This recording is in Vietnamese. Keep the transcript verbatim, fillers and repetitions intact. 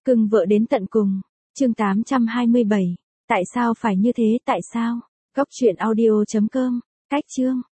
Cưng vợ đến tận cùng. Chương tám trăm hai mươi bảy. Tại sao phải như thế, tại sao? Góc truyện audio chấm com. Cách chương.